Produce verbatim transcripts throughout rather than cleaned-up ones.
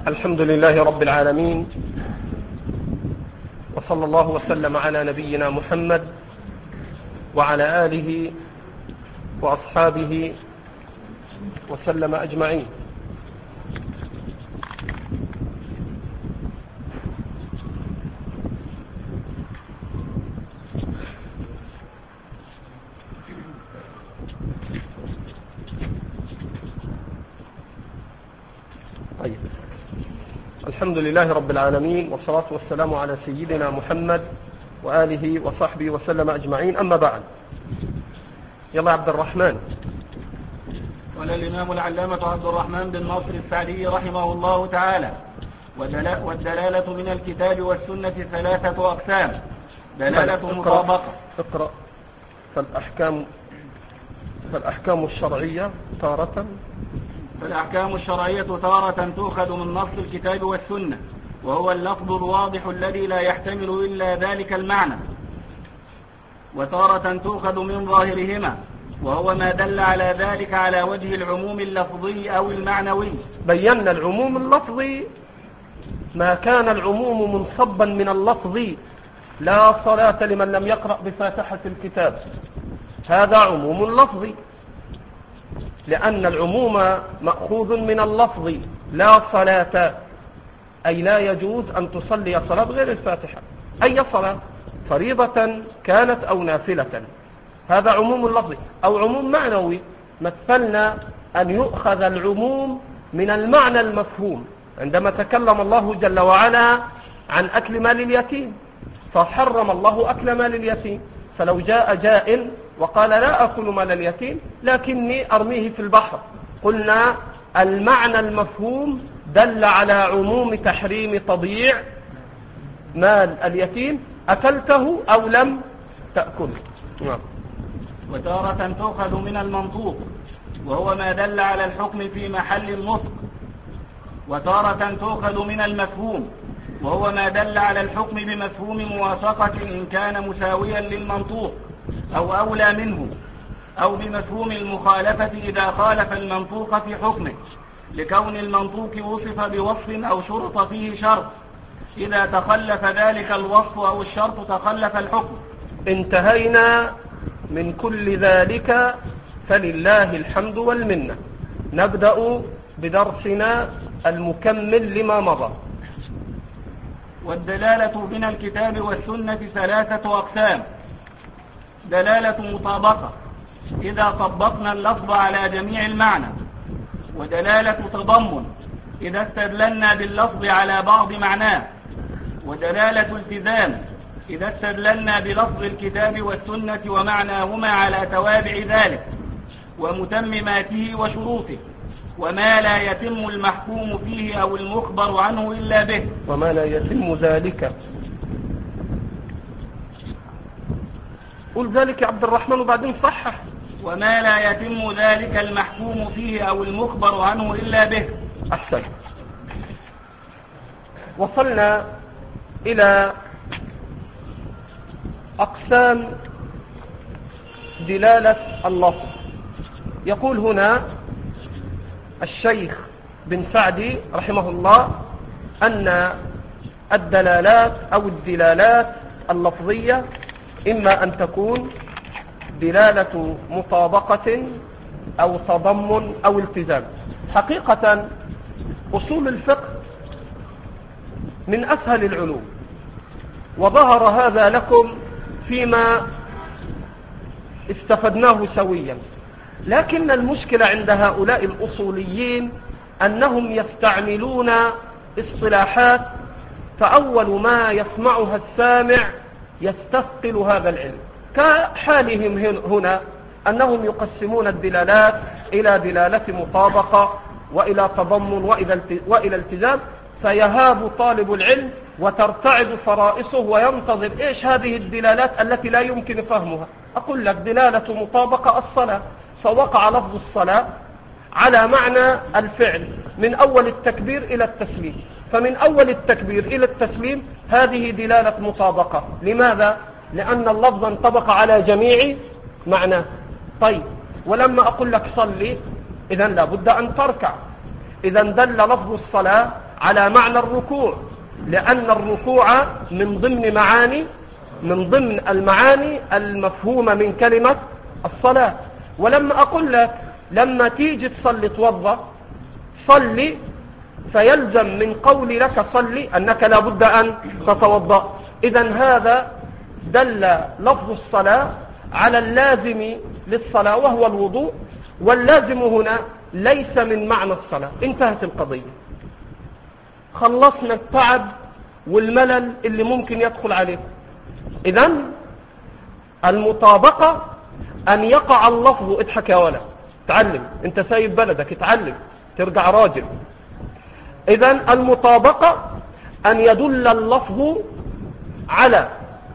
الحمد لله رب العالمين، وصلى الله وسلم على نبينا محمد وعلى آله وأصحابه وسلم أجمعين. طيب. الحمد لله رب العالمين، والصلاة والسلام على سيدنا محمد وآله وصحبه وسلم أجمعين. أما بعد، يلا عبد الرحمن. قال الإمام العلامة عبد الرحمن بن ناصر السعدي رحمه الله تعالى: والدلالة من الكتاب والسنة ثلاثة أقسام: دلالة مطابقة. اقرأ. فالأحكام فالأحكام الشرعية تارة فالأحكام الشرعية تارة تؤخذ من نص الكتاب والسنة، وهو اللفظ الواضح الذي لا يحتمل إلا ذلك المعنى، وتارة تؤخذ من ظاهرهما، وهو ما دل على ذلك على وجه العموم اللفظي أو المعنوي. بينا العموم اللفظي ما كان العموم منصبا من اللفظ: لا صلاة لمن لم يقرأ بفاتحة الكتاب، هذا عموم لفظي، لأن العموم مأخوذ من اللفظ لا صلاة، أي لا يجوز أن تصلي صلاة غير الفاتحة، أي صلاة فريضة كانت أو نافلة، هذا عموم لفظي. أو عموم معنوي، مثلنا أن يؤخذ العموم من المعنى المفهوم، عندما تكلم الله جل وعلا عن أكل مال اليتيم فحرم الله أكل مال اليتيم، فلو جاء جائل وقال لا أكل مال اليتيم لكني أرميه في البحر، قلنا المعنى المفهوم دل على عموم تحريم تضييع مال اليتيم، أكلته أو لم تأكله. وتارة تؤخذ من المنطوق، وهو ما دل على الحكم في محل النطق. وتارة تؤخذ من المفهوم، وهو ما دل على الحكم بمفهوم موافقة إن كان مساويا للمنطوق أو أولى منه، أو بمفهوم المخالفة إذا خالف المنطوق في حكمه، لكون المنطوق وصف بوصف أو شرط فيه شرط، إذا تخلف ذلك الوصف أو الشرط تخلف الحكم. انتهينا من كل ذلك، فلله الحمد والمنة. نبدأ بدرسنا المكمل لما مضى. والدلالة من الكتاب والسنة ثلاثة أقسام: دلالة مطابقة إذا طبقنا اللفظ على جميع المعنى، ودلالة تضمن إذا استدللنا باللفظ على بعض معناه، ودلالة التزام إذا استدللنا بلفظ الكتاب والسنة ومعناهما على توابع ذلك ومتمماته وشروطه، وما لا يتم المحكوم فيه أو المخبر عنه إلا به. وما لا يتم ذلك، قل ذلك يا عبد الرحمن وبعدين صحح. وما لا يتم ذلك المحكوم فيه أو المخبر عنه إلا به. أحسن. وصلنا إلى أقسام دلالة اللفظ. يقول هنا الشيخ بن سعدي رحمه الله أن الدلالات أو الدلالات اللفظية إما أن تكون دلالة مطابقة أو تضمن أو التزام. حقيقة أصول الفقه من أسهل العلوم، وظهر هذا لكم فيما استفدناه سويا، لكن المشكلة عند هؤلاء الأصوليين أنهم يستعملون اصطلاحات، فأول ما يسمعها السامع يستثقل هذا العلم، كحالهم هنا أنهم يقسمون الدلالات إلى دلالة مطابقة وإلى تضمن وإلى التزام، فيهاب طالب العلم وترتعد فرائصه وينتظر إيش هذه الدلالات التي لا يمكن فهمها. أقول لك دلالة مطابقة الصلاة، فوقع لفظ الصلاة على معنى الفعل من أول التكبير إلى التسليم، فمن أول التكبير إلى التسليم هذه دلالة مطابقة. لماذا؟ لأن اللفظ انطبق على جميع معناه. طيب، ولما أقول لك صلي إذن لابد أن تركع، إذن دل لفظ الصلاة على معنى الركوع، لأن الركوع من ضمن معاني من ضمن المعاني المفهومة من كلمة الصلاة. ولما أقول لك لما تيجي تصلي توضأ صلي، فيلزم من قولي لك صلي أنك لابد أن تتوضأ. إذن هذا دل لفظ الصلاة على اللازم للصلاة وهو الوضوء، واللازم هنا ليس من معنى الصلاة. انتهت القضية، خلصنا التعب والملل اللي ممكن يدخل عليه. إذن المطابقة أن يقع اللفظ، اضحك يا ولا اتعلم، انت سايب بلدك اتعلم ترجع راجل. إذن المطابقة أن يدل اللفظ على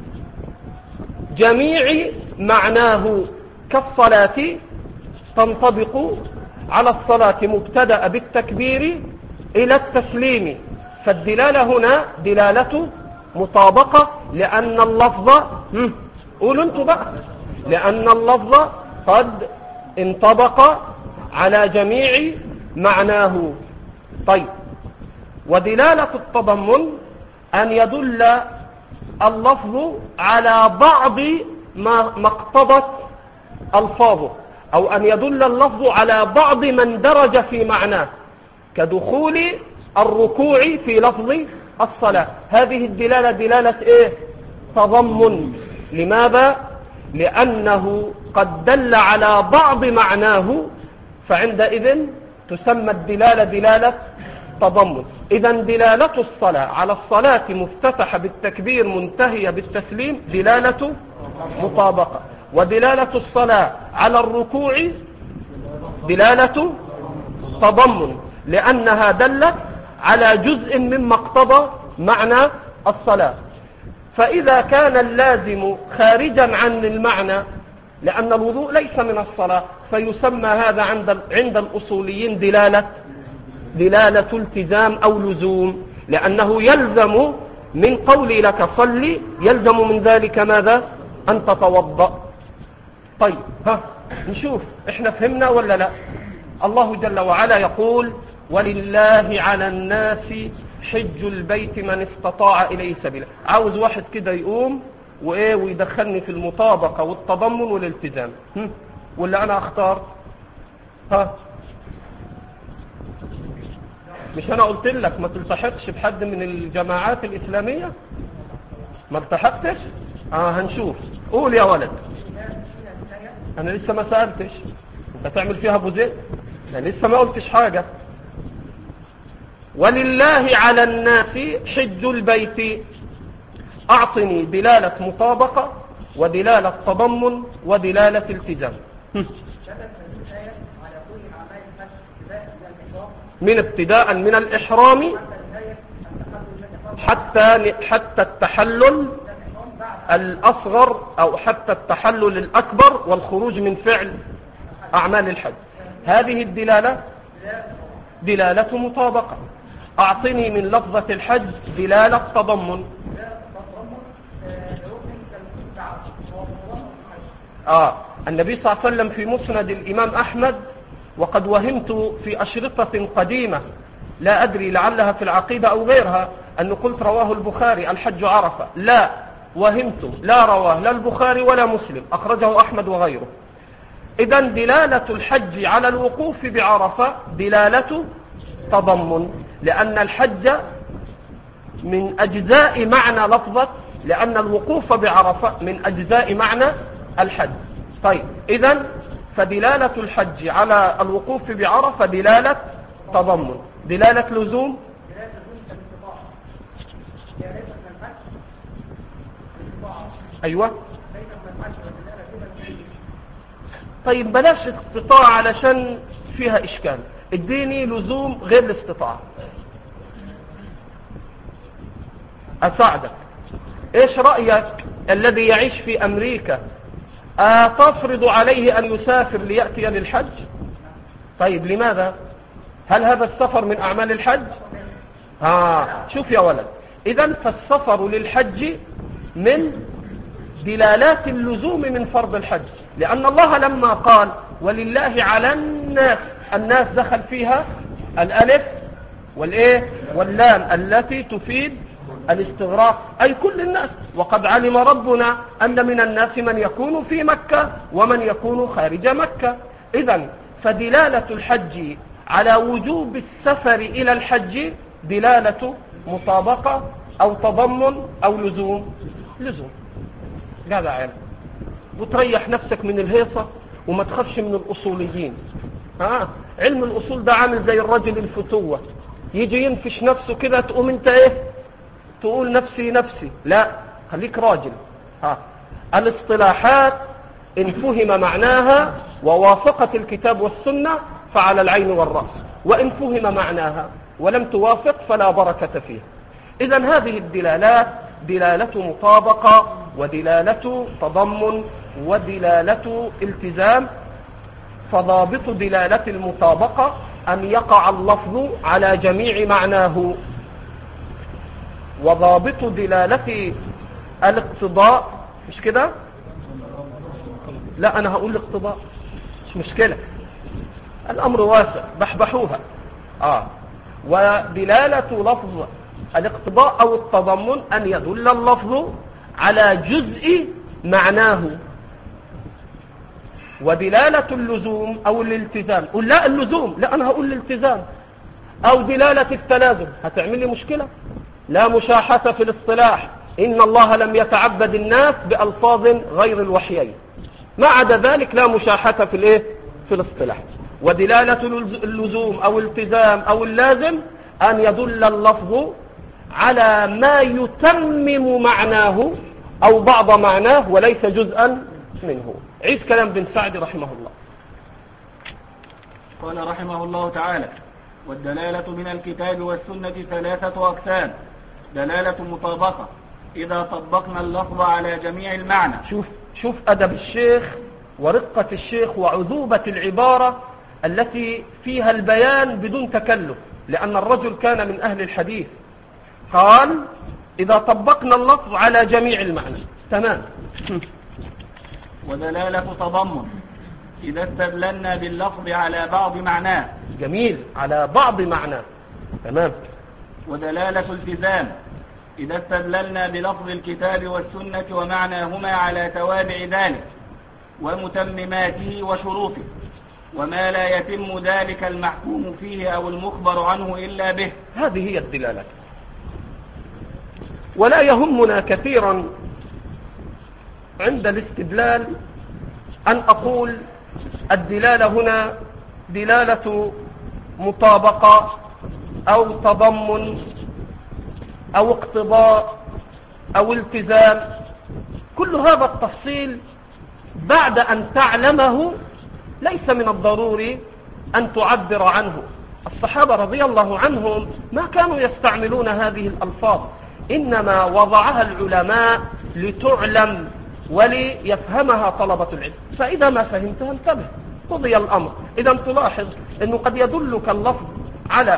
جميع معناه، كالصلاة تنطبق على الصلاة مبتدأ بالتكبير إلى التسليم، فالدلالة هنا دلالة مطابقة، لأن اللفظ قولوا انتوا بقى لأن اللفظ قد انطبق على جميع معناه. طيب، ودلالة التضمن أن يدل اللفظ على بعض ما اقتضت ألفاظه، أو أن يدل اللفظ على بعض من درج في معناه، كدخول الركوع في لفظ الصلاة. هذه الدلالة دلالة إيه؟ تضمن. لماذا؟ لأنه قد دل على بعض معناه، فعندئذ تسمى الدلالة دلالة تضمن. إذن دلالة الصلاة على الصلاة مفتتحة بالتكبير منتهية بالتسليم دلالة مطابقة، ودلالة الصلاة على الركوع دلالة تضمن، لأنها دلت على جزء مما اقتضى معنى الصلاة. فإذا كان اللازم خارجا عن المعنى، لأن الوضوء ليس من الصلاة، فيسمى هذا عند عند الأصوليين دلالة دلالة التزام أو لزوم، لأنه يلزم من قولي لك صلي، يلزم من ذلك ماذا؟ أن تتوضأ. طيب، ها نشوف احنا فهمنا ولا لا؟ الله جل وعلا يقول ولله على الناس حج البيت من استطاع إليه سبيلا. عاوز واحد كده يقوم وإيه ويدخلني في المطابقة والتضمن والالتزام، ولا أنا أختار؟ ها مش أنا قلت لك ما تلتحقش بحد من الجماعات الإسلامية؟ ما التحقتش؟ آه هنشوف. قول يا ولد. أنا لسه ما سألتش، أنت تعمل فيها أبو زيد؟ أنا لسه ما قلتش حاجة. ولله على الناس حج البيت، أعطني دلالة مطابقة ودلالة تضمن ودلالة التزام. من ابتداء من الإحرام حتى حتى التحلل الأصغر، أو حتى التحلل الأكبر والخروج من فعل أعمال الحج. هذه الدلالة دلالة مطابقة. أعطني من لفظة الحج دلالة تضمن. آه النبي صلى الله عليه وسلم في مسند الإمام أحمد، وقد وهمت في أشرطة قديمة لا أدري لعلها في العقيدة أو غيرها أن قلت رواه البخاري الحج عرفة. لا، وهمت، لا رواه لا البخاري ولا مسلم، أخرجه أحمد وغيره. إذن دلالة الحج على الوقوف بعرفة دلالة تضمن، لأن الحج من أجزاء معنى لفظة، لأن الوقوف بعرفة من أجزاء معنى الحج. طيب، إذن فدلالة الحج على الوقوف بعرفة دلالة تضمن. دلالة لزوم أيوة. طيب بلاش استطاعة علشان فيها إشكال، اديني لزوم غير الاستطاعة أساعدك. إيش رأيك الذي يعيش في أمريكا أتفرض عليه أن يسافر ليأتي للحج؟ طيب لماذا؟ هل هذا السفر من أعمال الحج؟ ها شوف يا ولد، إذن فالسفر للحج من دلالات اللزوم من فرض الحج، لأن الله لما قال ولله على الناس، الناس دخل فيها الألف والإيه واللام التي تفيد الاستغراق، أي كل الناس. وقد علم ربنا أن من الناس من يكون في مكة ومن يكون خارج مكة. إذن فدلالة الحج على وجوب السفر إلى الحج دلالة مطابقة أو تضمن أو لزوم. لزوم هذا علم، وتريح نفسك من الهيصة وما تخافش من الأصوليين. ها علم الأصول ده عامل زي الرجل الفتوة، يجي ينفش نفسه كده، تقوم انت ايه تقول نفسي نفسي. لا، خليك راجل. ها الاصطلاحات إن فهم معناها ووافقت الكتاب والسنة فعلى العين والرأس، وإن فهم معناها ولم توافق فلا بركة فيها. إذن هذه الدلالات دلالة مطابقة ودلالة تضمن ودلالة التزام. فضابط دلالة المطابقة أن يقع اللفظ على جميع معناه، وضابط دلالة الاقتضاء مش كده؟ لا أنا هقول الاقتضاء مش مشكلة، الأمر واسع بحبحوها. آه ودلالة لفظ الاقتضاء أو التضمن أن يدل اللفظ على جزء معناه. ودلالة اللزوم أو الالتزام، قل لا اللزوم، لا أنا هقول الالتزام. أو دلالة التلازم، هتعمل لي مشكلة. لا مشاحة في الاصطلاح، إن الله لم يتعبد الناس بألفاظ غير الوحيين، ما عدا ذلك لا مشاحة في الايه في الاصطلاح. ودلالة اللزوم أو التزام أو اللازم أن يدل اللفظ على ما يتمم معناه أو بعض معناه وليس جزءا منه. عيد كلام بن سعد رحمه الله. قال رحمه الله تعالى: والدلالة من الكتاب والسنة ثلاثة أقسام: دلالة مطابقة إذا طبقنا اللفظ على جميع المعنى. شوف شوف أدب الشيخ ورقة الشيخ وعذوبة العبارة التي فيها البيان بدون تكلف، لأن الرجل كان من أهل الحديث. قال إذا طبقنا اللفظ على جميع المعنى. تمام. ودلالة تضمن إذا استدللنا باللفظ على بعض معناه. جميل، على بعض معناه. تمام. ودلالة التزام إذا استدللنا بلفظ الكتاب والسنة ومعناهما على توابع ذلك ومتمماته وشروطه، وما لا يتم ذلك المحكوم فيه أو المخبر عنه إلا به. هذه هي الدلالة. ولا يهمنا كثيرا عند الاستدلال أن أقول الدلالة هنا دلالة مطابقة أو تضمن أو اقتضاء أو التزام. كل هذا التفصيل بعد أن تعلمه ليس من الضروري أن تعبر عنه. الصحابة رضي الله عنهم ما كانوا يستعملون هذه الألفاظ، إنما وضعها العلماء لتعلم وليفهمها طلبة العلم، فإذا ما فهمتها انتبه قضي الأمر. إذا تلاحظ أنه قد يدلك اللفظ على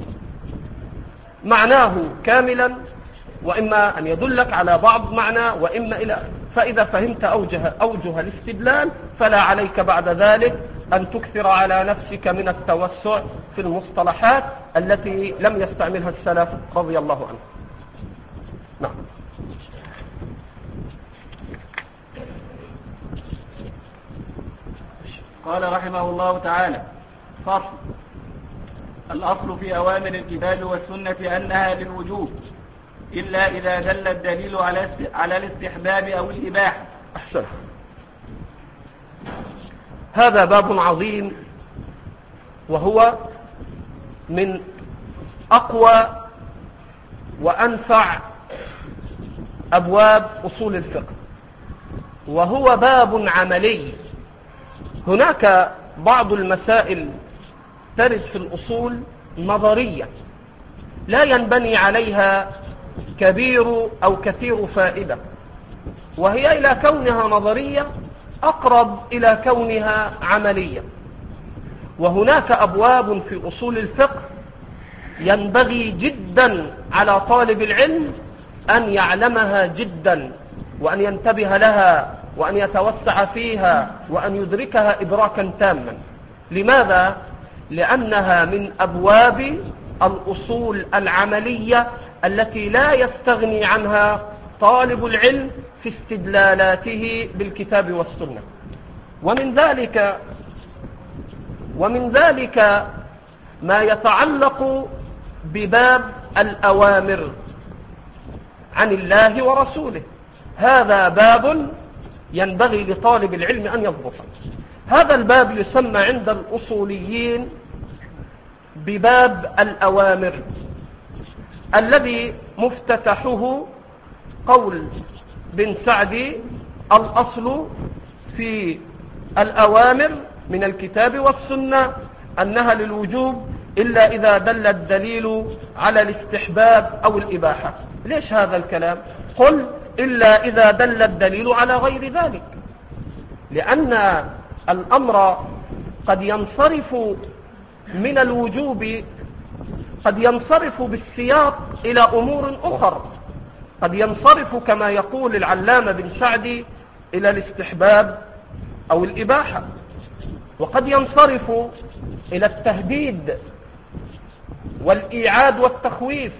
معناه كاملا، وإما أن يدلك على بعض معنى، وإما إلى. فإذا فهمت أوجه, أوجه الاستدلال فلا عليك بعد ذلك أن تكثر على نفسك من التوسع في المصطلحات التي لم يستعملها السلف رضي الله عنه. نعم. قال رحمه الله تعالى: فصل: الأصل في أوامر الكتاب والسنة أنها للوجوب إلا إذا دل الدليل على الاستحباب أو الإباحة. أحسن. هذا باب عظيم، وهو من أقوى وأنفع أبواب أصول الفقه، وهو باب عملي. هناك بعض المسائل ترد في الأصول نظرية لا ينبني عليها كبير أو كثير فائدة، وهي إلى كونها نظرية أقرب إلى كونها عملية. وهناك أبواب في أصول الفقه ينبغي جدا على طالب العلم أن يعلمها جدا، وأن ينتبه لها، وأن يتوسع فيها، وأن يدركها إدراكا تاما. لماذا؟ لأنها من أبواب الأصول العملية التي لا يستغني عنها طالب العلم في استدلالاته بالكتاب والسنة. ومن ذلك ومن ذلك ما يتعلق بباب الأوامر عن الله ورسوله. هذا باب ينبغي لطالب العلم أن يضبطه. هذا الباب يسمى عند الأصوليين بباب الأوامر، الذي مفتتحه قول بن سعدي: الأصل في الأوامر من الكتاب والسنة أنها للوجوب إلا إذا دل الدليل على الاستحباب أو الإباحة. ليش هذا الكلام؟ قل إلا إذا دل الدليل على غير ذلك، لأن الأمر قد ينصرف من الوجوب، قد ينصرف بالسياق إلى أمور أخرى، قد ينصرف كما يقول العلامة بن سعدي إلى الاستحباب أو الإباحة، وقد ينصرف إلى التهديد والإيعاد والتخويف،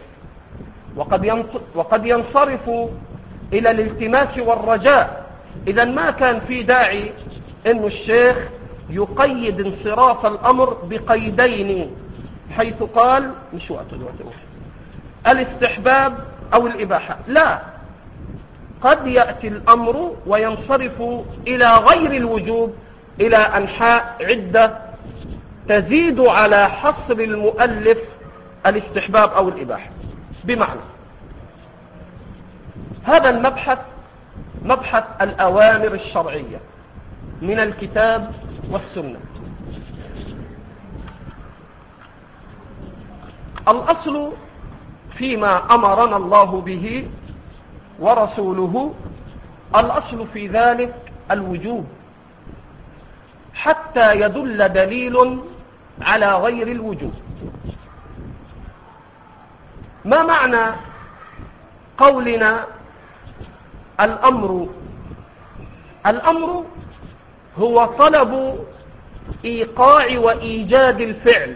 وقد ينصرف إلى الالتماس والرجاء. إذا ما كان في داعي أن الشيخ يقيد انصراف الأمر بقيدين، حيث قال مش وقت الاستحباب أو الإباحة. لا، قد يأتي الأمر وينصرف إلى غير الوجوب، إلى أنحاء عدة تزيد على حصر المؤلف الاستحباب أو الإباحة. بمعنى هذا المبحث مبحث الأوامر الشرعية من الكتاب والسنة. الأصل فيما أمرنا الله به ورسوله، الأصل في ذلك الوجوب حتى يدل دليل على غير الوجوب. ما معنى قولنا الأمر؟ الأمر هو طلب إيقاع وإيجاد الفعل.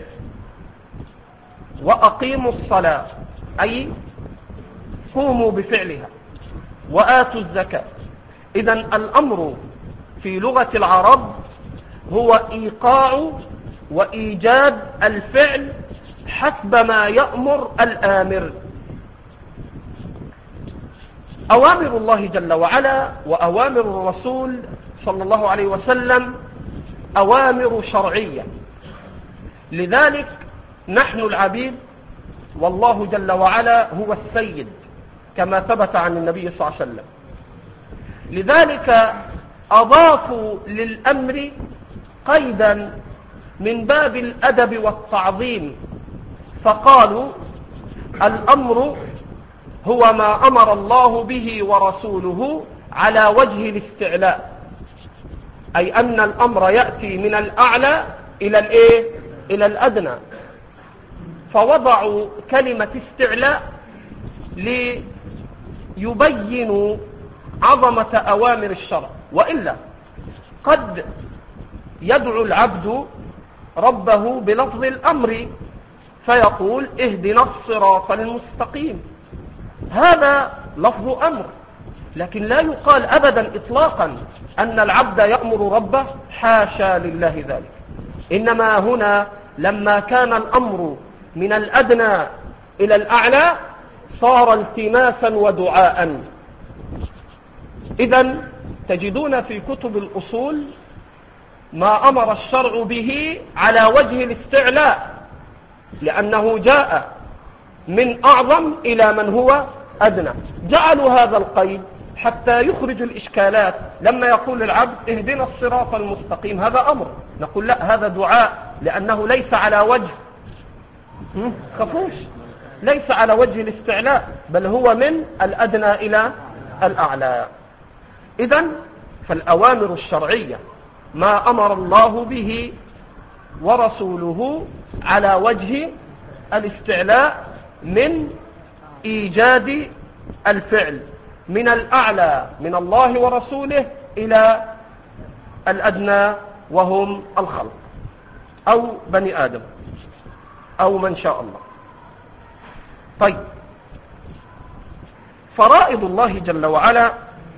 وأقيموا الصلاة أي قوموا بفعلها، وآتوا الزكاة. إذن الأمر في لغة العرب هو إيقاع وإيجاد الفعل حسب ما يأمر الآمر. أوامر الله جل وعلا وأوامر الرسول صلى الله عليه وسلم أوامر شرعية، لذلك نحن العبيد والله جل وعلا هو السيد كما ثبت عن النبي صلى الله عليه وسلم. لذلك أضافوا للأمر قيدا من باب الأدب والتعظيم، فقالوا الأمر هو ما أمر الله به ورسوله على وجه الاستعلاء، أي أن الأمر يأتي من الأعلى إلى الإيه؟ إلى الأدنى. فوضعوا كلمة استعلاء ليبينوا عظمة أوامر الشرع. وإلا قد يدعو العبد ربه بلفظ الأمر فيقول اهدنا الصراط المستقيم، هذا لفظ أمر، لكن لا يقال أبدا إطلاقا أن العبد يأمر ربه، حاشا لله ذلك. إنما هنا لما كان الأمر من الأدنى إلى الأعلى صار التماسا ودعاء. إذن تجدون في كتب الأصول ما أمر الشرع به على وجه الاستعلاء، لأنه جاء من أعظم إلى من هو أدنى. جعلوا هذا القيد حتى يخرج الإشكالات. لما يقول العبد اهدنا الصراط المستقيم، هذا أمر، نقول لا، هذا دعاء، لأنه ليس على وجه خفوش، ليس على وجه الاستعلاء، بل هو من الأدنى إلى الأعلى. إذن فالأوامر الشرعية ما أمر الله به ورسوله على وجه الاستعلاء من إيجاد الفعل من الأعلى من الله ورسوله إلى الأدنى وهم الخلق أو بني آدم أو من شاء الله. طيب، فرائض الله جل وعلا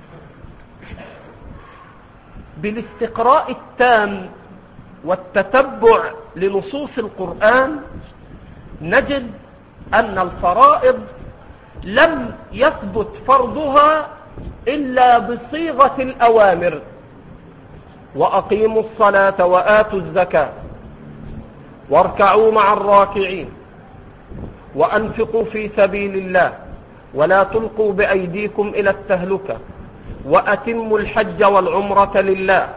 بالاستقراء التام والتتبع لنصوص القرآن نجد أن الفرائض لم يثبت فرضها إلا بصيغة الأوامر: وأقيموا الصلاة وآتوا الزكاة واركعوا مع الراكعين وأنفقوا في سبيل الله ولا تلقوا بأيديكم إلى التهلكة وأتموا الحج والعمرة لله.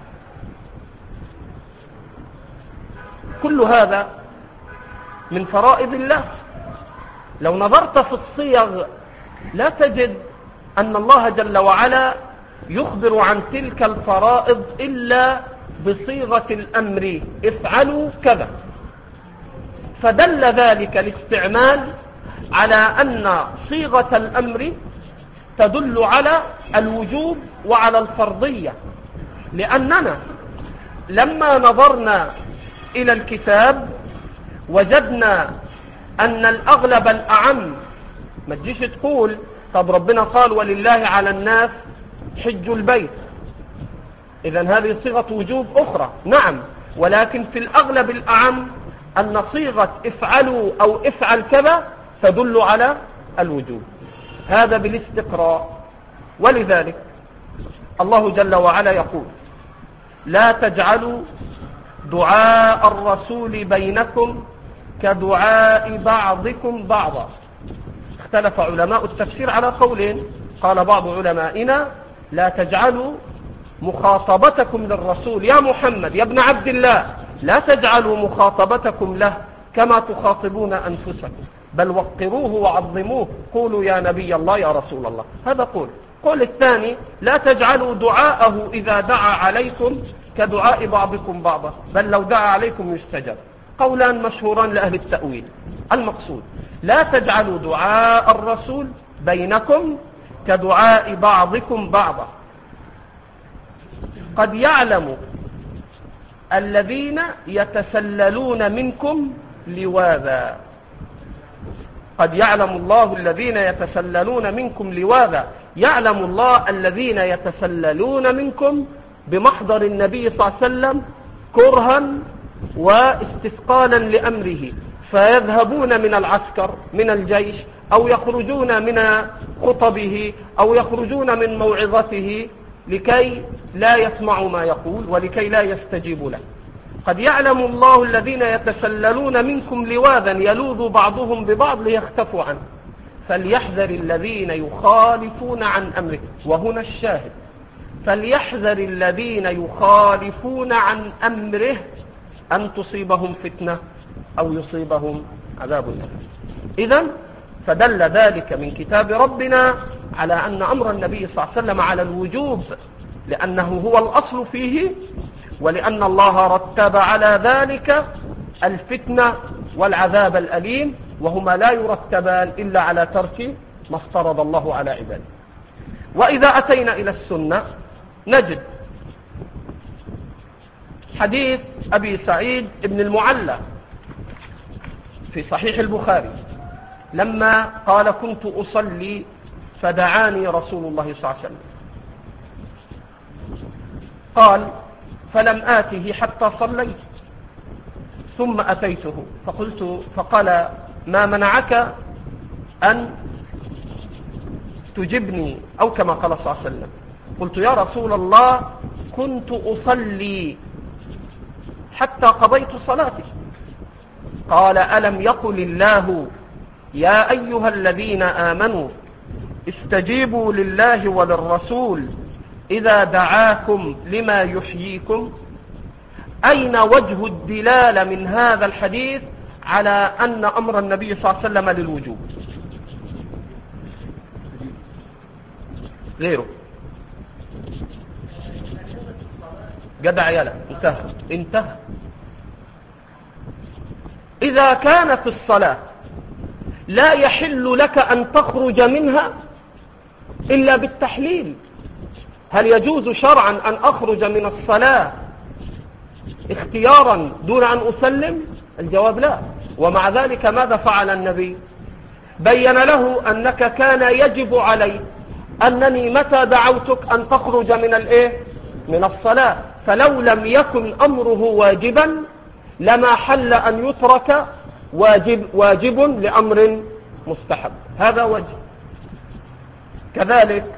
كل هذا من فرائض الله. لو نظرت في الصيغ لا تجد أن الله جل وعلا يخبر عن تلك الفرائض إلا بصيغة الأمر: افعلوا كذا. فدل ذلك الاستعمال على أن صيغة الأمر تدل على الوجوب وعلى الفرضية، لأننا لما نظرنا إلى الكتاب وجدنا أن الأغلب الأعم. ما تجيش تقول طب ربنا قال ولله على الناس حج البيت، إذن هذه صيغة وجوب أخرى. نعم، ولكن في الأغلب الأعم أن صيغة افعلوا أو افعل كذا تدل على الوجوب، هذا بالاستقراء. ولذلك الله جل وعلا يقول: لا تجعلوا دعاء الرسول بينكم كدعاء بعضكم بعضا. اختلف علماء التفسير على قولين. قال بعض علمائنا: لا تجعلوا مخاطبتكم للرسول يا محمد يا ابن عبد الله، لا تجعلوا مخاطبتكم له كما تخاطبون أنفسكم، بل وقروه وعظموه، قولوا يا نبي الله يا رسول الله. هذا قول. قول الثاني: لا تجعلوا دعاءه إذا دعا عليكم كدعاء بعضكم بعضا، بل لو دعا عليكم يستجاب. قولان مشهوران لأهل التأويل. المقصود: لا تجعلوا دعاء الرسول بينكم كدعاء بعضكم بعضا. قد يعلم الذين يتسللون منكم لواذا. قد يعلم الله الذين يتسللون منكم لواذا. يعلم الله الذين يتسللون منكم بمحضر النبي صلى الله عليه وسلم كرها واستثقالا لأمره، فيذهبون من العسكر من الجيش، أو يخرجون من خطبه، أو يخرجون من موعظته لكي لا يسمعوا ما يقول ولكي لا يستجيبوا له. قد يعلم الله الذين يتسللون منكم لواذا يلوذ بعضهم ببعض ليختفوا عنه، فليحذر الذين يخالفون عن أمره. وهنا الشاهد: فليحذر الذين يخالفون عن أمره أن تصيبهم فتنة أو يصيبهم عذاب أليم. إذن فدل ذلك من كتاب ربنا على أن أمر النبي صلى الله عليه وسلم على الوجوب، لأنه هو الأصل فيه، ولأن الله رتب على ذلك الفتنة والعذاب الأليم، وهما لا يرتبان إلا على ترك ما افترض الله على عباده. وإذا أتينا إلى السنة نجد حديث أبي سعيد بن المعلى في صحيح البخاري لما قال: كنت أصلي فدعاني رسول الله صلى الله عليه وسلم. قال: فلم آته حتى صليت، ثم أتيته فقلت فقال: ما منعك أن تجبني؟ أو كما قال صلى الله عليه وسلم. قلت: يا رسول الله، كنت أصلي حتى قضيت صلاتي. قال: ألم يقل الله يا أيها الذين آمنوا استجيبوا لله وللرسول إذا دعاكم لما يحييكم؟ أين وجه الدلالة من هذا الحديث على أن أمر النبي صلى الله عليه وسلم للوجوب؟ غيره جدع يلا انتهى انتهى إذا كان في الصلاة لا يحل لك أن تخرج منها إلا بالتحليل، هل يجوز شرعا أن أخرج من الصلاة اختيارا دون أن أسلم؟ الجواب لا. ومع ذلك ماذا فعل النبي؟ بين له أنك كان يجب علي أنني متى دعوتك أن تخرج من الإيه؟ من الصلاة، فلو لم يكن أمره واجبا لما حل أن يترك واجب, واجب لأمر مستحب. هذا وجه. كذلك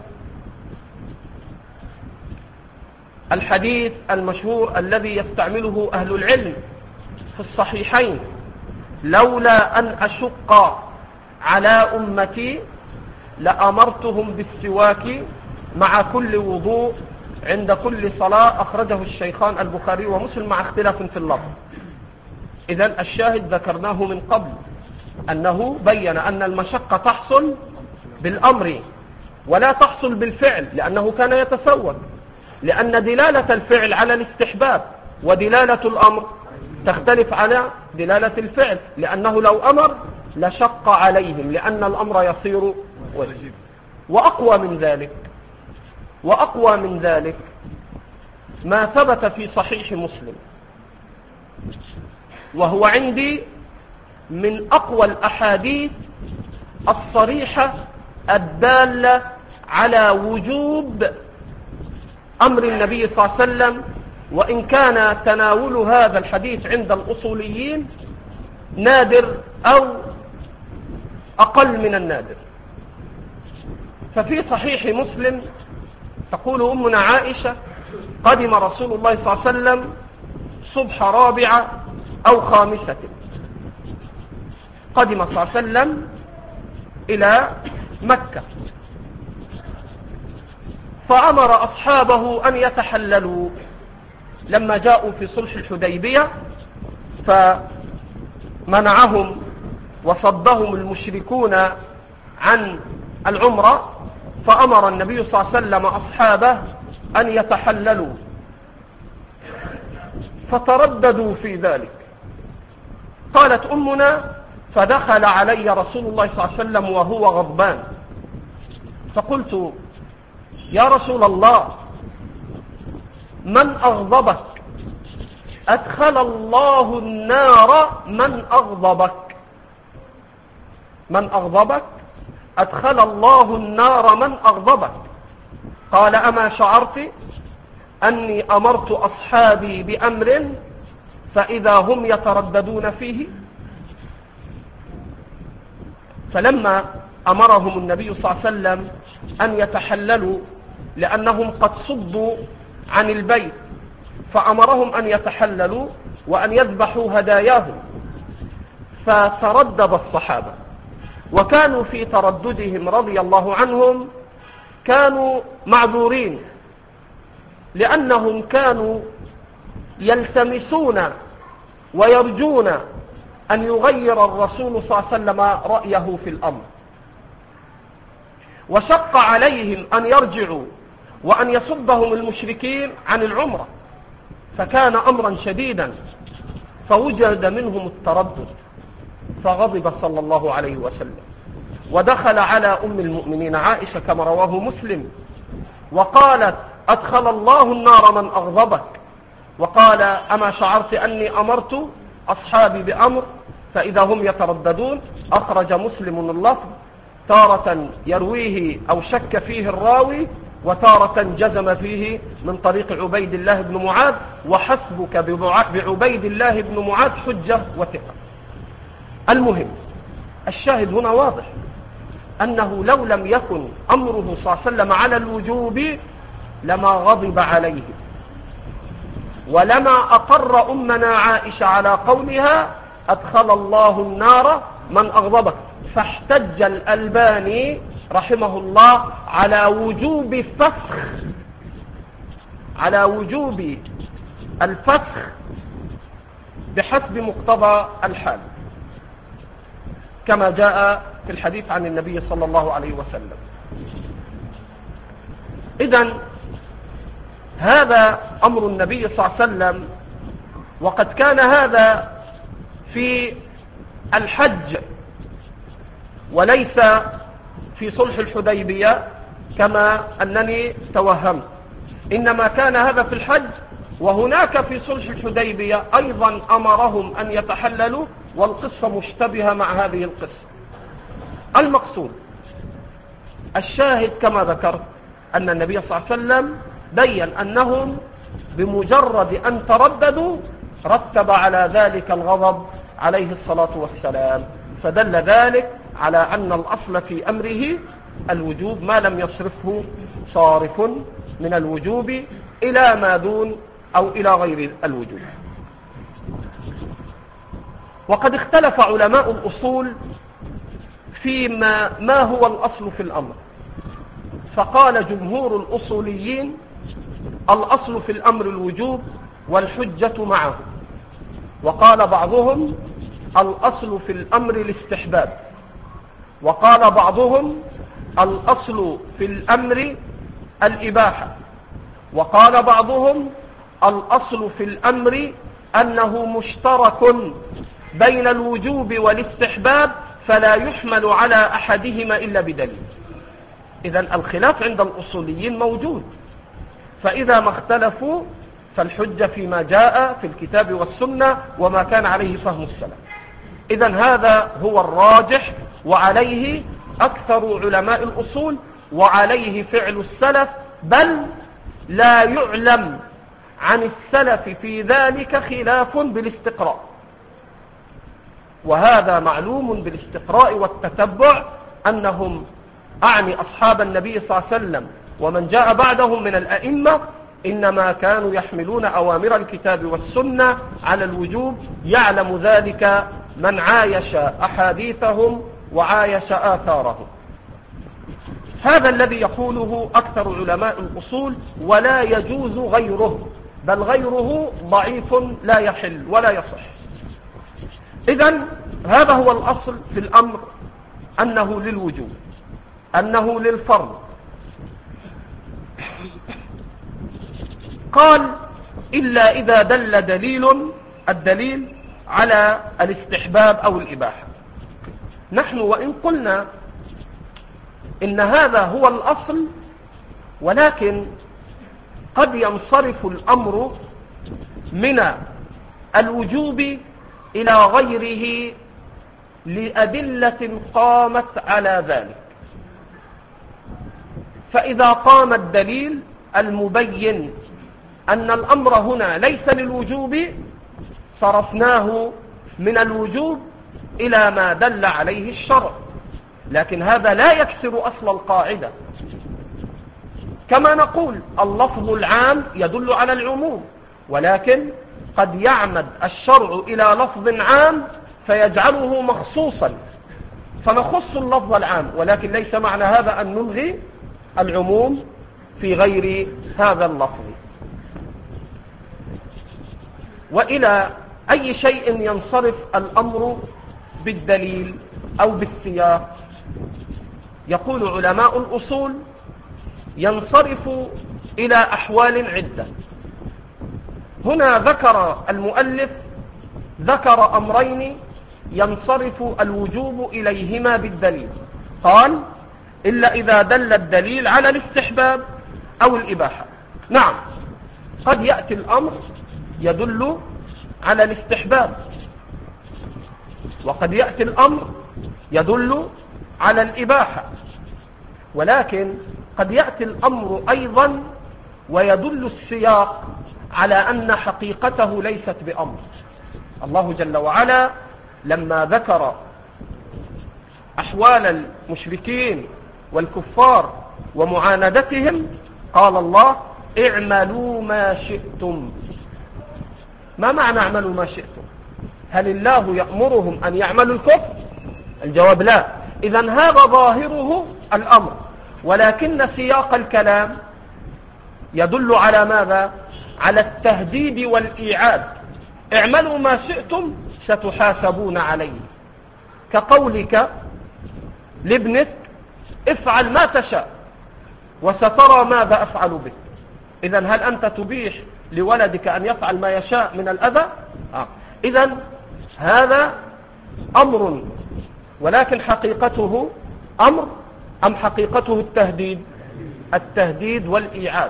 الحديث المشهور الذي يستعمله أهل العلم في الصحيحين: لولا أن أشق على أمتي لأمرتهم بالسواك مع كل وضوء عند كل صلاة. أخرجه الشيخان البخاري ومسلم مع اختلاف في اللفظ. إذن الشاهد ذكرناه من قبل، أنه بين أن المشقة تحصل بالأمر ولا تحصل بالفعل، لأنه كان يتسوق، لأن دلالة الفعل على الاستحباب ودلالة الأمر تختلف على دلالة الفعل، لأنه لو أمر لشق عليهم لأن الأمر يصير واجب. وأقوى من ذلك وأقوى من ذلك ما ثبت في صحيح مسلم، وهو عندي من أقوى الأحاديث الصريحة الدالة على وجوب أمر النبي صلى الله عليه وسلم، وإن كان تناول هذا الحديث عند الأصوليين نادر أو أقل من النادر. ففي صحيح مسلم تقول أمنا عائشة: قدم رسول الله صلى الله عليه وسلم صبح رابعة أو خامسة. قدم صلى الله عليه وسلم إلى مكة، فأمر أصحابه أن يتحللوا لما جاءوا في صلح الحديبية، فمنعهم وصدهم المشركون عن العمرة، فأمر النبي صلى الله عليه وسلم أصحابه أن يتحللوا، فترددوا في ذلك. قالت أمنا: فدخل علي رسول الله صلى الله عليه وسلم وهو غضبان، فقلت: يا رسول الله، من أغضبك؟ أدخل الله النار من أغضبك. من أغضبك؟ أدخل الله النار من أغضبك. قال: أما شعرت أني أمرت أصحابي بأمر فإذا هم يترددون فيه؟ فلما أمرهم النبي صلى الله عليه وسلم أن يتحللوا لأنهم قد صدوا عن البيت، فأمرهم أن يتحللوا وأن يذبحوا هداياهم، فتردد الصحابة، وكانوا في ترددهم رضي الله عنهم كانوا معذورين، لأنهم كانوا يلتمسون ويرجون أن يغير الرسول صلى الله عليه وسلم رأيه في الأمر، وشق عليهم أن يرجعوا وأن يصدهم المشركين عن العمرة، فكان أمرا شديدا، فوجد منهم التردد، فغضب صلى الله عليه وسلم، ودخل على أم المؤمنين عائشة كما رواه مسلم، وقالت: أدخل الله النار من أغضبك. وقال: أما شعرت أني أمرت أصحابي بأمر فإذا هم يترددون. أخرج مسلم اللفظ، تارة يرويه أو شك فيه الراوي، وتارة جزم فيه من طريق عبيد الله بن معاذ، وحسبك بعبيد الله بن معاذ حجة وثقة. المهم الشاهد هنا واضح، أنه لو لم يكن أمره صلى الله عليه وسلم على الوجوب لما غضب عليه، ولما أقر أمنا عائشة على قولها: أدخل الله النار من أغضبك. فاحتج الألباني رحمه الله على وجوب فسخ على وجوب الفسخ بحسب مقتضى الحال، كما جاء في الحديث عن النبي صلى الله عليه وسلم. إذن هذا أمر النبي صلى الله عليه وسلم، وقد كان هذا في الحج وليس في صلح الحديبية كما أنني توهمت، إنما كان هذا في الحج، وهناك في صلح الحديبية أيضا أمرهم أن يتحللوا، والقصة مشتبهة مع هذه القصة. المقصود الشاهد كما ذكرت أن النبي صلى الله عليه وسلم بين أنهم بمجرد أن ترددوا رتب على ذلك الغضب عليه الصلاة والسلام، فدل ذلك على أن الأصل في أمره الوجوب ما لم يصرفه صارف من الوجوب إلى ما دون أو إلى غير الوجوب. وقد اختلف علماء الأصول فيما ما هو الأصل في الأمر، فقال جمهور الأصوليين الأصل في الأمر الوجوب والحجة معه، وقال بعضهم الأصل في الأمر الاستحباب، وقال بعضهم الأصل في الأمر الإباحة، وقال بعضهم الأصل في الأمر أنه مشترك بين الوجوب والاستحباب فلا يحمل على أحدهما إلا بدليل. إذن الخلاف عند الأصوليين موجود، فإذا ما اختلفوا فالحجة فيما جاء في الكتاب والسنة وما كان عليه فهم السلف. إذن هذا هو الراجح، وعليه أكثر علماء الأصول، وعليه فعل السلف، بل لا يعلم عن السلف في ذلك خلاف بالاستقراء، وهذا معلوم بالاستقراء والتتبع أنهم أعني أصحاب النبي صلى الله عليه وسلم ومن جاء بعدهم من الأئمة إنما كانوا يحملون أوامر الكتاب والسنة على الوجوب، يعلم ذلك من عايش أحاديثهم وعايش آثارهم. هذا الذي يقوله أكثر علماء الأصول، ولا يجوز غيره، بل غيره ضعيف لا يحل ولا يصح. إذن هذا هو الأصل في الأمر، أنه للوجوب، أنه للفرض. قال إلا إذا دل دليل الدليل على الاستحباب أو الإباحة. نحن وإن قلنا إن هذا هو الأصل، ولكن قد ينصرف الأمر من الوجوب إلى غيره لأدلة قامت على ذلك. فإذا قام الدليل المبين أن الأمر هنا ليس للوجوب صرفناه من الوجوب إلى ما دل عليه الشرع، لكن هذا لا يكسر أصل القاعدة. كما نقول اللفظ العام يدل على العموم، ولكن قد يعمد الشرع إلى لفظ عام فيجعله مخصوصا فنخص اللفظ العام، ولكن ليس معنى هذا أن نلغي العموم في غير هذا اللفظ. وإلى أي شيء ينصرف الأمر بالدليل أو بالسياق؟ يقول علماء الأصول ينصرف إلى أحوال عدة. هنا ذكر المؤلف ذكر أمرين ينصرف الوجوب إليهما بالدليل. قال إلا إذا دل الدليل على الاستحباب أو الإباحة. نعم، قد يأتي الأمر يدل على الاستحباب، وقد يأتي الأمر يدل على الإباحة، ولكن قد يأتي الأمر أيضا ويدل السياق على أن حقيقته ليست بأمر. الله جل وعلا لما ذكر أحوال المشركين والكفار ومعاندتهم قال الله اعملوا ما شئتم. ما معنى اعملوا ما شئتم؟ هل الله يأمرهم أن يعملوا الكفر؟ الجواب لا. إذن هذا ظاهره الأمر، ولكن سياق الكلام يدل على ماذا؟ على التهديد والإيعاد. اعملوا ما شئتم ستحاسبون عليه، كقولك لابنك افعل ما تشاء وسترى ماذا أفعل بك. إذن هل أنت تبيح لولدك أن يفعل ما يشاء من الأذى؟ آه. إذن هذا أمر، ولكن حقيقته أمر أم حقيقته التهديد؟ التهديد والإيعاد.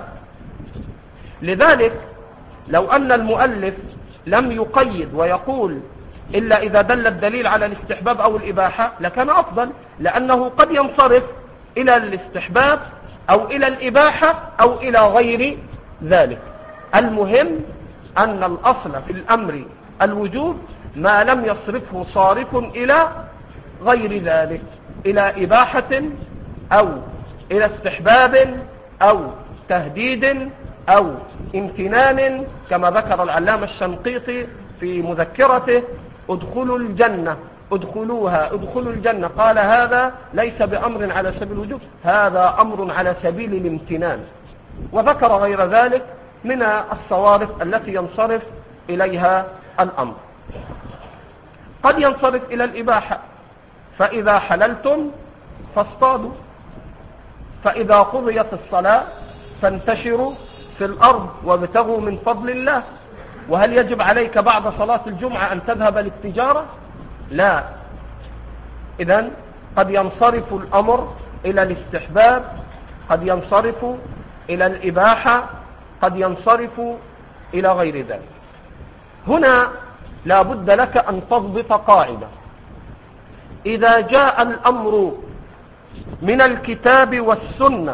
لذلك لو أن المؤلف لم يقيد ويقول إلا إذا دل الدليل على الاستحباب أو الإباحة لكان أفضل، لأنه قد ينصرف إلى الاستحباب أو إلى الإباحة أو إلى غير ذلك. المهم أن الأصل في الأمر الوجوب ما لم يصرفه صارف إلى غير ذلك، إلى إباحة أو إلى استحباب أو تهديد أو امتنان، كما ذكر العلامة الشنقيطي في مذكرته: ادخلوا الجنة ادخلوها ادخلوا الجنة، قال هذا ليس بأمر على سبيل الوجوب، هذا أمر على سبيل الامتنان. وذكر غير ذلك من الصوارف التي ينصرف إليها الأمر. قد ينصرف إلى الإباحة: فإذا حللتم فاصطادوا، فإذا قضيت الصلاة فانتشروا في الأرض وابتغوا من فضل الله. وهل يجب عليك بعد صلاة الجمعة أن تذهب للتجارة؟ لا. إذن قد ينصرف الأمر إلى الاستحباب، قد ينصرف إلى الإباحة، قد ينصرف إلى غير ذلك. هنا لا بد لك أن تضبط قاعدة: إذا جاء الأمر من الكتاب والسنة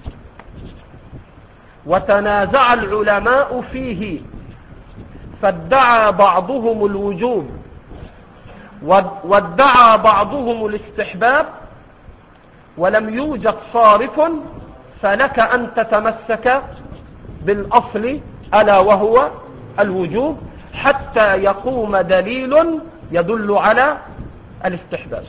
وتنازع العلماء فيه فادعى بعضهم الوجوب وادعى بعضهم الاستحباب ولم يوجد صارف، فلك أن تتمسك بالأصل ألا وهو الوجوب حتى يقوم دليل يدل على الاستحباب.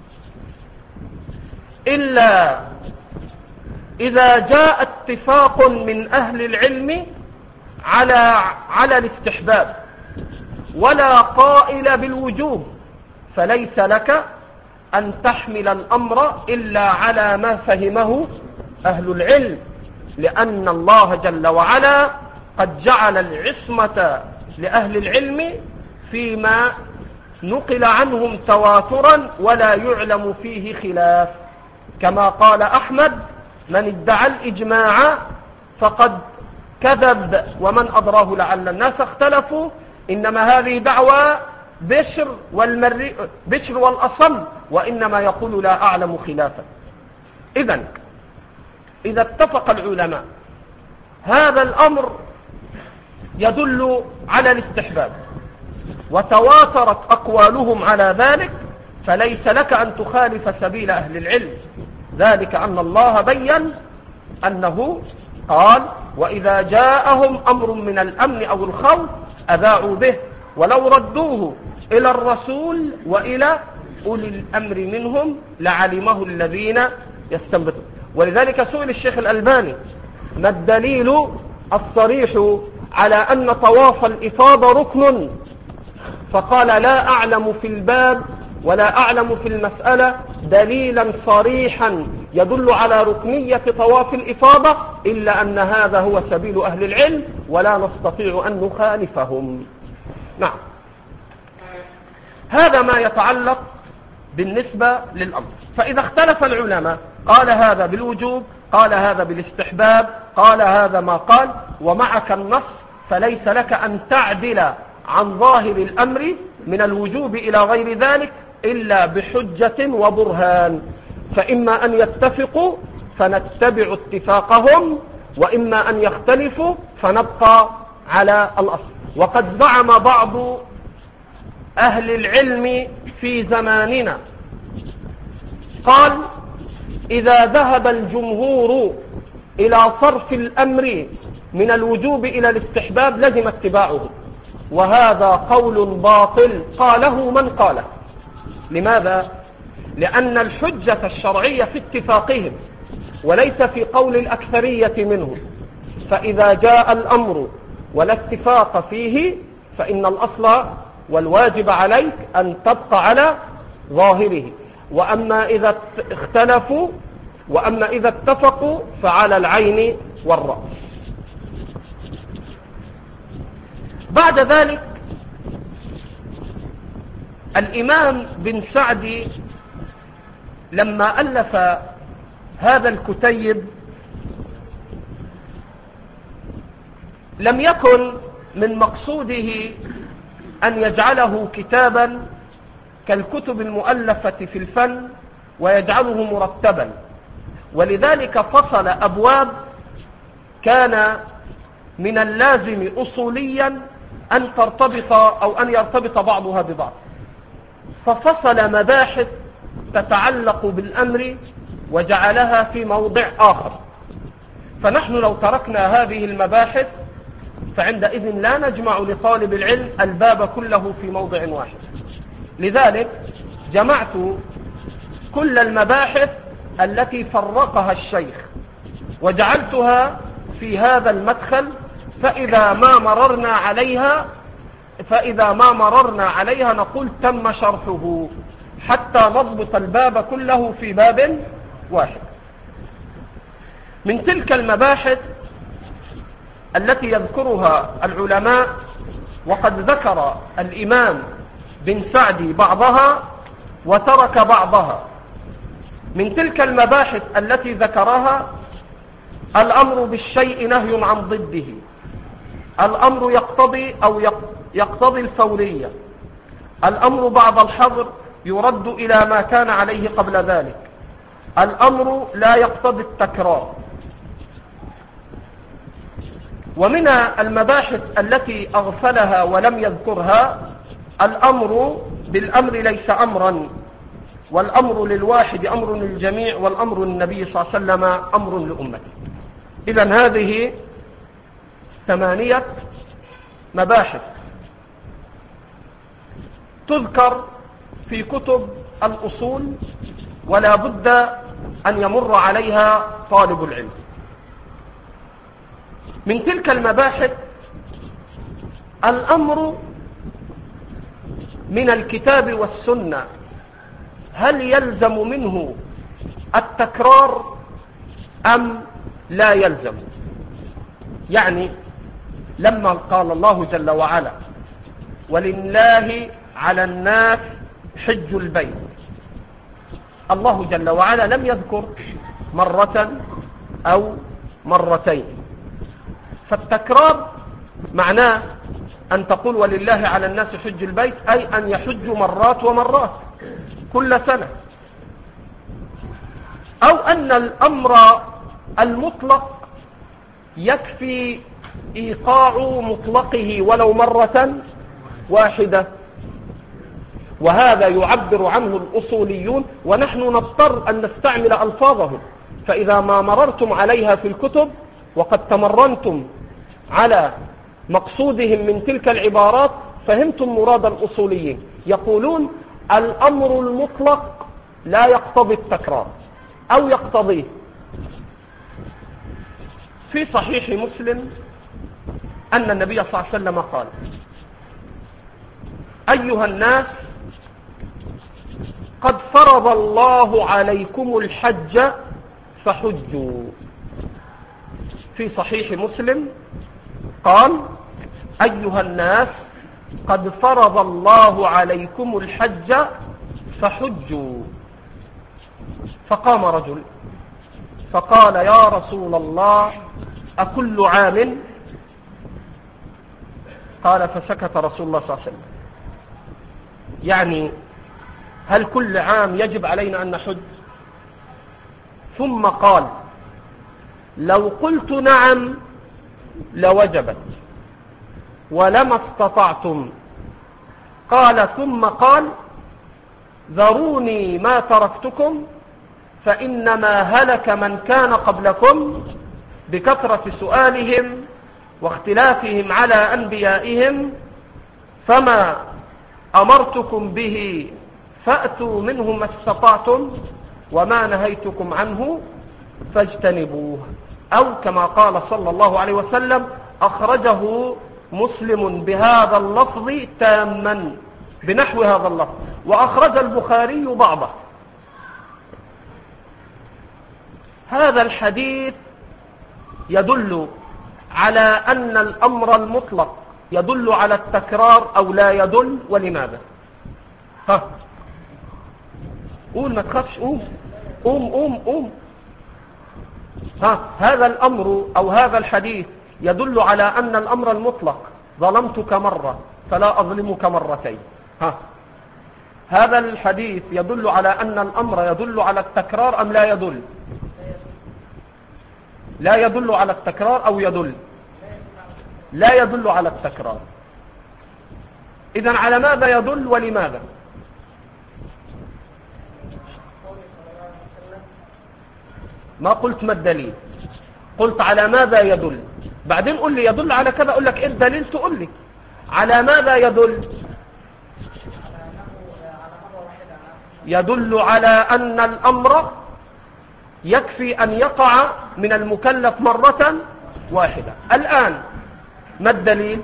إلا إذا جاء اتفاق من أهل العلم على على الاستحباب ولا قائل بالوجوب، فليس لك أن تحمل الأمر إلا على ما فهمه أهل العلم، لأن الله جل وعلا قد جعل العصمة لأهل العلم فيما نقل عنهم تواترا ولا يعلم فيه خلاف. كما قال أحمد: من ادعى الإجماع فقد كذب ومن أدراه لعل الناس اختلفوا، إنما هذه دعوى بشر والمر بشر والأصم، وإنما يقول لا أعلم خلافا. إذن إذا اتفق العلماء هذا الأمر يدل على الاستحباب وتواترت أقوالهم على ذلك، فليس لك أن تخالف سبيل أهل العلم، ذلك أن الله بين أنه قال: وإذا جاءهم أمر من الأمن أو الخوف أذاعوا به ولو ردوه إلى الرسول وإلى أولي الأمر منهم لعلمه الذين يستنبطون. ولذلك سئل الشيخ الألباني: ما الدليل الصريح على أن طواف الإفاضة ركن؟ فقال: لا أعلم في الباب ولا أعلم في المسألة دليلا صريحا يدل على ركنية طواف الإفاضة إلا أن هذا هو سبيل أهل العلم ولا نستطيع أن نخالفهم. نعم، هذا ما يتعلق بالنسبة للأمر. فإذا اختلف العلماء قال هذا بالوجوب، قال هذا بالاستحباب، قال هذا ما قال، ومعك النص، فليس لك أن تعدل عن ظاهر الأمر من الوجوب إلى غير ذلك إلا بحجة وبرهان. فإما أن يتفقوا فنتبع اتفاقهم، وإما أن يختلفوا فنبقى على الأصل. وقد زعم بعض أهل العلم في زماننا قال: إذا ذهب الجمهور إلى صرف الأمر من الوجوب إلى الاستحباب لزم اتباعه، وهذا قول باطل قاله من قاله. لماذا؟ لأن الحجة الشرعية في اتفاقهم وليس في قول الأكثرية منهم. فإذا جاء الأمر ولا اتفاق فيه فإن الأصل والواجب عليك أن تبقى على ظاهره، وأما إذا اختلفوا وأما إذا اتفقوا فعلى العين والرأس. بعد ذلك الإمام بن سعدي لما ألف هذا الكتيب لم يكن من مقصوده أن يجعله كتابا كالكتب المؤلفة في الفن ويجعله مرتبا، ولذلك فصل أبواب كان من اللازم أصوليا أن ترتبط أو أن يرتبط بعضها ببعض، ففصل مباحث تتعلق بالأمر وجعلها في موضع آخر. فنحن لو تركنا هذه المباحث فعندئذ لا نجمع لطالب العلم الباب كله في موضع واحد. لذلك جمعت كل المباحث التي فرقها الشيخ وجعلتها في هذا المدخل، فإذا ما مررنا عليها فإذا ما مررنا عليها نقول تم شرحه، حتى نضبط الباب كله في باب واحد. من تلك المباحث التي يذكرها العلماء، وقد ذكر الإمام بن سعدي بعضها وترك بعضها، من تلك المباحث التي ذكرها الأمر بالشيء نهي عن ضده، الأمر يقتضي أو يقتضي الفورية، الأمر بعد الحظر يرد إلى ما كان عليه قبل ذلك، الأمر لا يقتضي التكرار. ومن المباحث التي أغفلها ولم يذكرها الأمر بالأمر ليس أمرا، والأمر للواحد أمر للجميع، والأمر للنبي صلى الله عليه وسلم أمر لأمته. إذن هذه ثمانية مباحث تذكر في كتب الأصول ولا بد أن يمر عليها طالب العلم. من تلك المباحث الأمر من الكتاب والسنة، هل يلزم منه التكرار أم لا يلزم؟ يعني لما قال الله جل وعلا ولله على الناس حج البيت، الله جل وعلا لم يذكر مرة أو مرتين، فالتكرار معناه أن تقول ولله على الناس حج البيت، أي أن يحج مرات ومرات كل سنة، أو أن الأمر المطلق يكفي إيقاع مطلقه ولو مرة واحدة، وهذا يعبر عنه الأصوليون، ونحن نضطر أن نستعمل ألفاظهم، فإذا ما مررتم عليها في الكتب وقد تمرنتم على مقصودهم من تلك العبارات فهمتم مراد الأصوليين. يقولون الأمر المطلق لا يقتضي التكرار أو يقتضيه. في صحيح مسلم أن النبي صلى الله عليه وسلم قال أيها الناس قد فرض الله عليكم الحج فحجوا. في صحيح مسلم قال أيها الناس قد فرض الله عليكم الحج فحجوا. فقام رجل فقال يا رسول الله أكل عام؟ قال فسكت رسول الله صلى الله عليه وسلم، يعني هل كل عام يجب علينا أن نحج؟ ثم قال لو قلت نعم لوجبت ولما استطعتم. قال ثم قال ذروني ما تركتكم فإنما هلك من كان قبلكم بكثرة سؤالهم واختلافهم على أنبيائهم، فما أمرتكم به فأتوا منه ما استطعتم وما نهيتكم عنه فاجتنبوه، أو كما قال صلى الله عليه وسلم أخرجه مسلم بهذا اللفظ تاما بنحو هذا اللفظ، وأخرج البخاري بعضه. هذا الحديث يدل على أن الأمر المطلق يدل على التكرار أو لا يدل، ولماذا؟ ها قول، ما تخافش، قوم قوم قوم قوم. ها هذا الأمر أو هذا الحديث يدل على أن الأمر المطلق ظلمتك مرة فلا أظلمك مرتين. ها، هذا الحديث يدل على أن الأمر يدل على التكرار أم لا يدل؟ لا يدل على التكرار أو يدل؟ لا يدل على التكرار. إذن على ماذا يدل ولماذا؟ ما قلت ما الدليل، قلت على ماذا يدل. بعدين قل لي يدل على كذا، أقول لك إيه الدليل تقول لي على ماذا يدل. يدل على أن الأمر يكفي أن يقع من المكلف مرة واحدة. الآن ما الدليل؟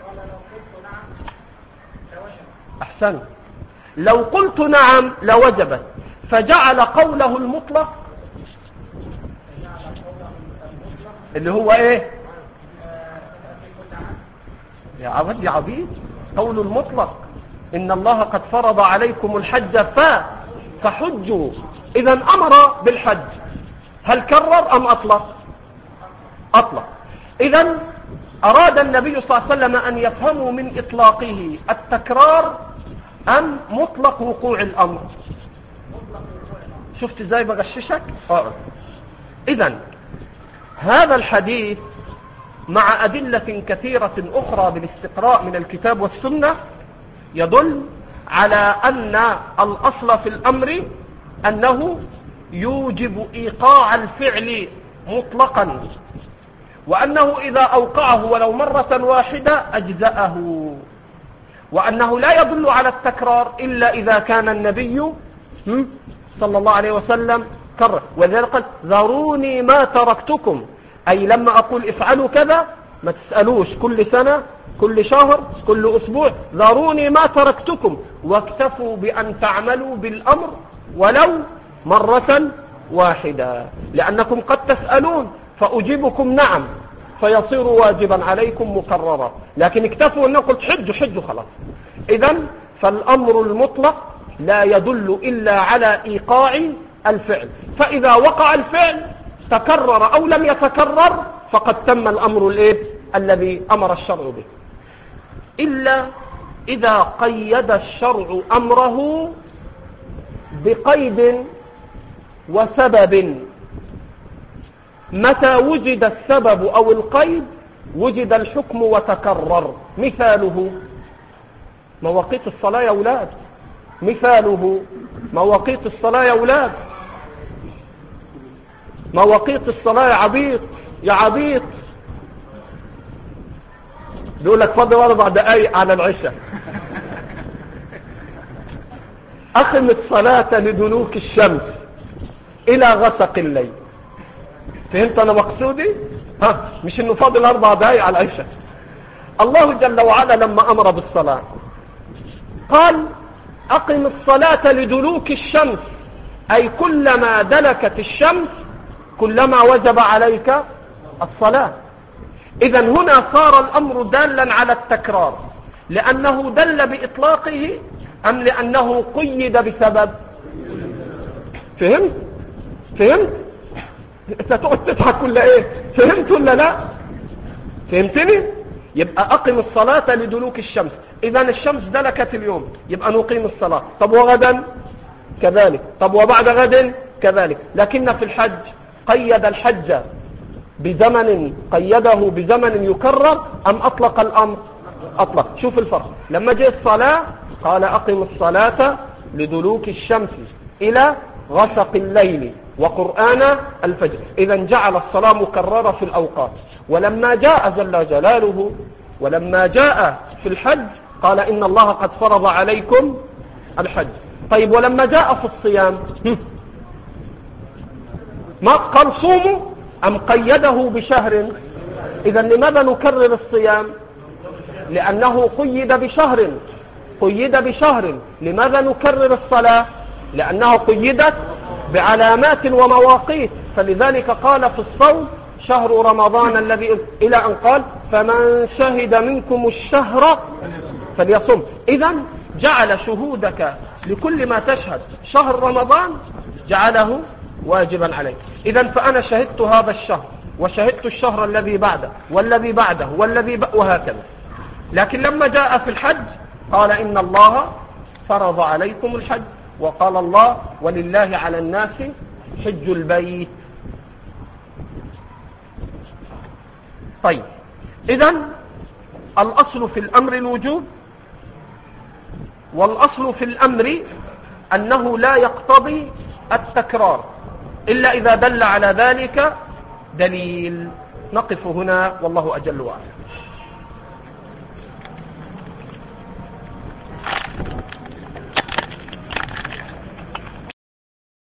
أحسن، لو قلت نعم لوجبت، فجعل قوله المطلق اللي هو ايه يا عبد يا عبيد؟ قول المطلق إن الله قد فرض عليكم الحج فحجوا. إذا أمر بالحج، هل كرر أم أطلق؟ أطلق. إذا أراد النبي صلى الله عليه وسلم أن يفهموا من إطلاقه التكرار أم مطلق وقوع الأمر. شفت ازاي بغششك؟ اقعد. إذا هذا الحديث مع أدلة كثيرة أخرى بالاستقراء من الكتاب والسنة يدل على أن الأصل في الأمر أنه يوجب إيقاع الفعل مطلقا، وأنه إذا أوقعه ولو مرة واحدة أجزأه، وأنه لا يدل على التكرار إلا إذا كان النبي صلى الله عليه وسلم كرر. وذلك قال ذروني ما تركتكم، أي لما أقول افعلوا كذا ما تسألوش كل سنة كل شهر كل أسبوع، ذروني ما تركتكم واكتفوا بأن تعملوا بالأمر ولو مرة واحدة، لأنكم قد تسألون فأجيبكم نعم فيصير واجبا عليكم مكررا، لكن اكتفوا أنه قلت حجوا حجوا خلاص. إذن فالأمر المطلق لا يدل إلا على إيقاع الفعل، فإذا وقع الفعل تكرر أو لم يتكرر فقد تم الأمر الإيه؟ الذي أمر الشرع به، إلا إذا قيد الشرع أمره بقيد وسبب. متى وجد السبب أو القيد وجد الحكم وتكرر. مثاله مواقيت الصلاة يا أولاد، مثاله مواقيت الصلاة يا أولاد، مواقيت الصلاة يا عبيط يا عبيط. بيقول لك فاضل أربع دقايق على العشاء. أقم الصلاة لدلوك الشمس إلى غسق الليل. فهمت أنا مقصودي؟ ها، مش إنه فاضل أربع دقايق على العشاء. الله جل وعلا لما أمر بالصلاة قال أقم الصلاة لدلوك الشمس، أي كلما دلكت الشمس كلما وجب عليك الصلاة. إذن هنا صار الأمر دالا على التكرار لأنه دل بإطلاقه أم لأنه قيد بسبب؟ فهمت؟ فهمت؟ انت تقعد تضحك ولا ايه؟ فهمت ولا لا؟ فهمتني؟ يبقى أقم الصلاة لدلوك الشمس، إذن الشمس دلكت اليوم يبقى نقيم الصلاة. طب وغدا كذلك، طب وبعد غد كذلك. لكن في الحج قيد الحج بزمن، قيده بزمن يكرر أم أطلق الأمر؟ أطلق. شوف الفرق، لما جاء الصلاة قال أقم الصلاة لدلوك الشمس إلى غسق الليل وقرآن الفجر. إذا جعل الصلاة مكررة في الأوقات. ولما جاء جل جلاله ولما جاء في الحج قال إن الله قد فرض عليكم الحج. طيب ولما جاء في الصيام ما قال صوموا أم قيده بشهر؟ إذا لماذا نكرر الصيام؟ لأنه قيد بشهر، قيد بشهر. لماذا نكرر الصلاة؟ لأنه قيدت بعلامات ومواقيت. فلذلك قال في الصوم شهر رمضان الذي إلى أن قال فمن شهد منكم الشهر فليصم. إذا جعل شهودك لكل ما تشهد شهر رمضان جعله واجبا عليك. إذا فأنا شهدت هذا الشهر وشهدت الشهر الذي بعده والذي بعده والذي ب... وهكذا. لكن لما جاء في الحج قال إن الله فرض عليكم الحج، وقال الله ولله على الناس حج البيت. طيب، إذن الأصل في الأمر الوجوب، والأصل في الأمر أنه لا يقتضي التكرار إلا إذا دل على ذلك دليل. نقف هنا والله أجل وأعلم.